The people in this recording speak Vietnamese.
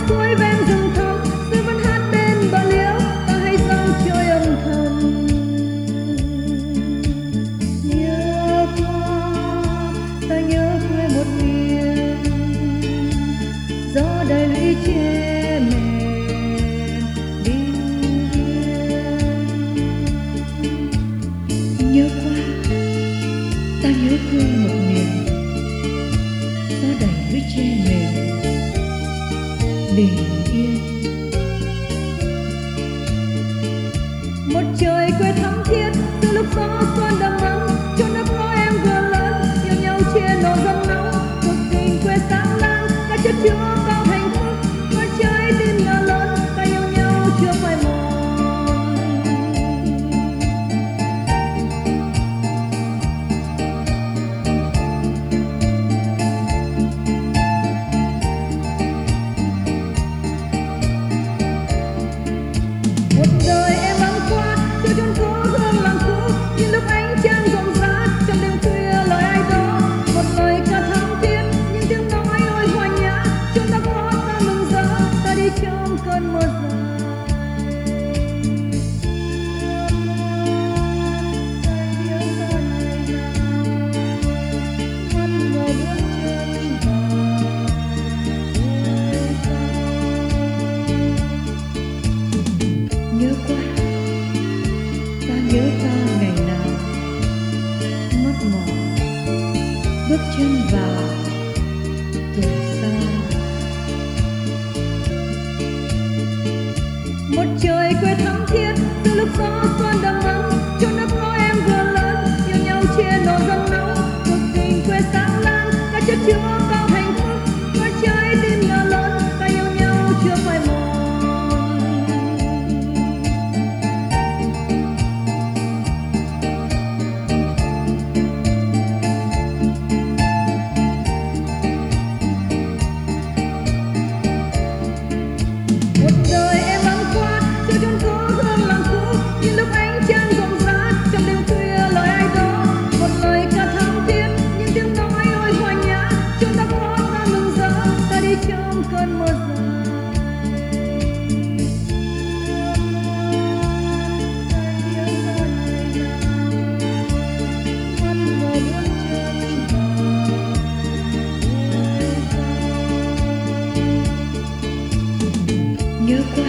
suối ven rừng thẳm, tôi vẫn hát bên bờ liễu, ta hay dòng chơi âm thầm. Nhớ qua, ta nhớ quê một miền, gió đầy lũy tre mềm bình yên. Nhớ qua, ta nhớ quê một miền, gió đầy lũy tre mềm bình yên. Một trời quê thắm thiết từ lúc gió xuân đầm ấm, cho nước ngõ em vừa lớn yêu nhau chia nỗi dâm nóng. Cuộc tình quê sáng láng đã chất chứa bao hạnh phúc, với trái tim nhỏ lớn ta yêu nhau chưa phai mòn. Một đời em băng qua cho chốn phố hương làng cũ, những lúc ánh trăng rộn rã trong đêm khuya lời ai đó, một lời ca thắm thiết, những tiếng nói ôi hòa nhã, chúng ta có ta mừng rỡ, ta đi trong cơn mưa dài. Nhớ qua, ta nhớ ta ngày nào mắt mỏi bước chân vào tuổi xa. Một trời quê thắm thiết từ lúc gió xuân đầm ấm, cho nước ngõ em vừa lớn yêu nhau chia nỗi dâm nóng. Cuộc tình quê sáng láng đã chất chứa bao hạnh phúc, với trái tim nhỏ lớn ta yêu nhau chưa phai mòn. Một đời em băng qua cho chốn phố hương làng cũ, những lúc ánh trăng rộn rã trong đêm khuya lời ai đó, một lời ca thắm thiết, những tiếng nói ôi hòa nhã, chúng ta có ta mừng rỡ, ta đi trong cơn mưa dài. Nhớ qua,